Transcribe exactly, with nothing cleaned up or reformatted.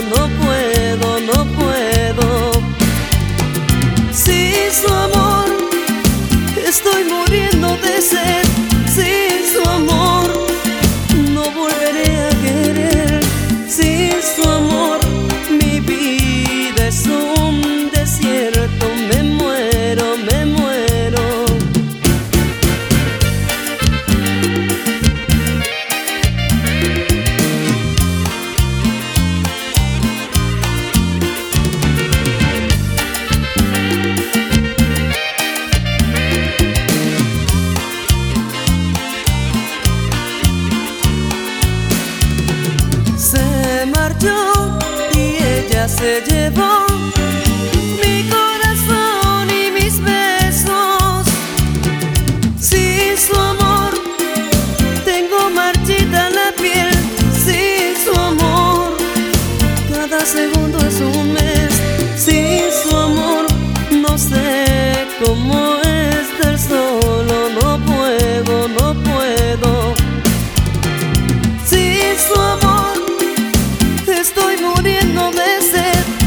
no puedo, no puedo. Sin su amor estoy muriendo de sed. Sin su amor no volveré a querer. Sin su amor mi vida es un desierto. Me muero, me muero. Se marchó y ella se llevó mi corazón y mis besos. Sin su amor tengo marchita la piel. Sin su amor cada segundo es un mes. Sin su amor no sé cómo estar solo. No puedo, no puedo. Sin su amor estoy muriendo de sed.